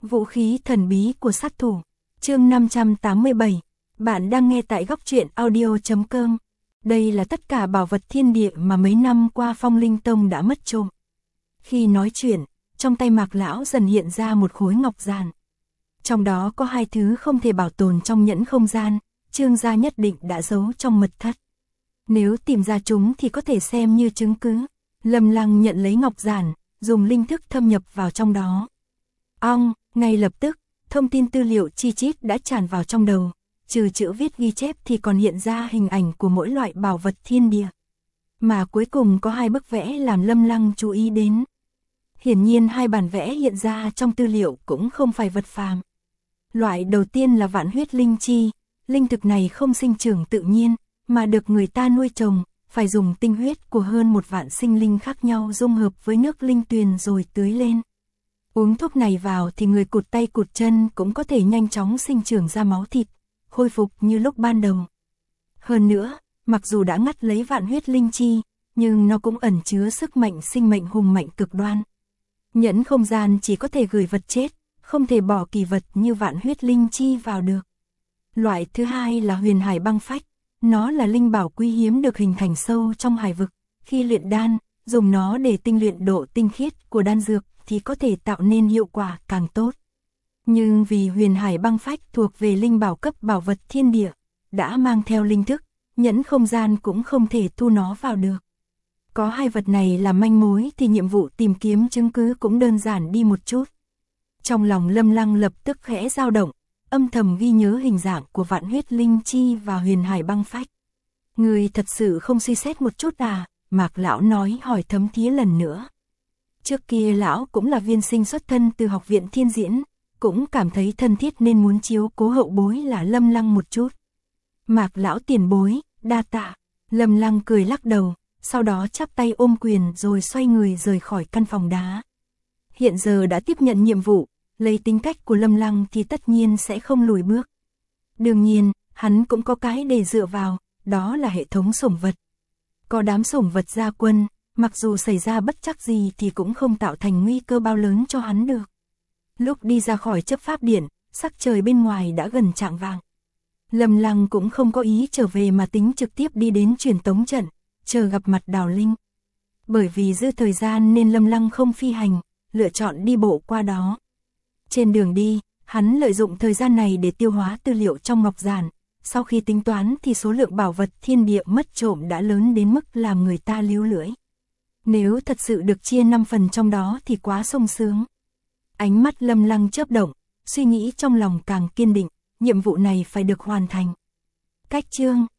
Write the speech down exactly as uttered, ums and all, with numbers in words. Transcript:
Vũ khí thần bí của sát thủ. Chương năm trăm tám mươi bảy. Bạn đang nghe tại góc truyện audio chấm com. Đây là tất cả bảo vật thiên địa mà mấy năm qua Phong Linh Tông đã mất trộm. Khi nói chuyện, trong tay Mạc lão dần hiện ra một khối ngọc giản. Trong đó có hai thứ không thể bảo tồn trong nhẫn không gian, Trương gia nhất định đã giấu trong mật thất. Nếu tìm ra chúng thì có thể xem như chứng cứ. Lâm Lăng nhận lấy ngọc giản, dùng linh thức thâm nhập vào trong đó. Ong, ngay lập tức, thông tin tư liệu chi chít đã tràn vào trong đầu, trừ chữ viết ghi chép thì còn hiện ra hình ảnh của mỗi loại bảo vật thiên địa. Mà cuối cùng có hai bức vẽ làm Lâm Lăng chú ý đến. Hiển nhiên hai bản vẽ hiện ra trong tư liệu cũng không phải vật phàm. Loại đầu tiên là vạn huyết linh chi, linh thực này không sinh trưởng tự nhiên, mà được người ta nuôi trồng, phải dùng tinh huyết của hơn một vạn sinh linh khác nhau dung hợp với nước linh tuyền rồi tưới lên. Uống thuốc này vào thì người cụt tay cụt chân cũng có thể nhanh chóng sinh trưởng ra máu thịt, khôi phục như lúc ban đầu. Hơn nữa, mặc dù đã ngắt lấy vạn huyết linh chi, nhưng nó cũng ẩn chứa sức mạnh sinh mệnh hùng mạnh cực đoan. Nhẫn không gian chỉ có thể gửi vật chết, không thể bỏ kỳ vật như vạn huyết linh chi vào được. Loại thứ hai là huyền hải băng phách, nó là linh bảo quý hiếm được hình thành sâu trong hải vực. Khi luyện đan, dùng nó để tinh luyện độ tinh khiết của đan dược thì có thể tạo nên hiệu quả càng tốt. Nhưng vì huyền hải băng phách thuộc về linh bảo cấp bảo vật thiên địa, đã mang theo linh thức, nhẫn không gian cũng không thể thu nó vào được. Có hai vật này là manh mối thì nhiệm vụ tìm kiếm chứng cứ cũng đơn giản đi một chút. Trong lòng Lâm Lăng lập tức khẽ dao động, âm thầm ghi nhớ hình dạng của vạn huyết linh chi và huyền hải băng phách. Người thật sự không suy xét một chút à? Mạc lão nói hỏi thấm thía lần nữa. Trước kia lão cũng là viên sinh xuất thân từ học viện thiên diễn, cũng cảm thấy thân thiết nên muốn chiếu cố hậu bối là Lâm Lăng một chút. Mạc lão tiền bối, đa tạ. Lâm Lăng cười lắc đầu, sau đó chắp tay ôm quyền rồi xoay người rời khỏi căn phòng đá. Hiện giờ đã tiếp nhận nhiệm vụ, lấy tính cách của Lâm Lăng thì tất nhiên sẽ không lùi bước. Đương nhiên, hắn cũng có cái để dựa vào, đó là hệ thống sủng vật. Có đám sủng vật gia quân, mặc dù xảy ra bất trắc gì thì cũng không tạo thành nguy cơ bao lớn cho hắn được. Lúc đi ra khỏi chấp pháp điện, sắc trời bên ngoài đã gần chạng vạng. Lâm Lăng cũng không có ý trở về mà tính trực tiếp đi đến truyền tống trận, chờ gặp mặt Đào Linh. Bởi vì dư thời gian nên Lâm Lăng không phi hành, lựa chọn đi bộ qua đó. Trên đường đi, hắn lợi dụng thời gian này để tiêu hóa tư liệu trong ngọc giản. Sau khi tính toán thì số lượng bảo vật thiên địa mất trộm đã lớn đến mức làm người ta líu lưỡi. Nếu thật sự được chia năm phần trong đó thì quá sung sướng. Ánh mắt Lâm Lăng chớp động, suy nghĩ trong lòng càng kiên định, nhiệm vụ này phải được hoàn thành. Cách chương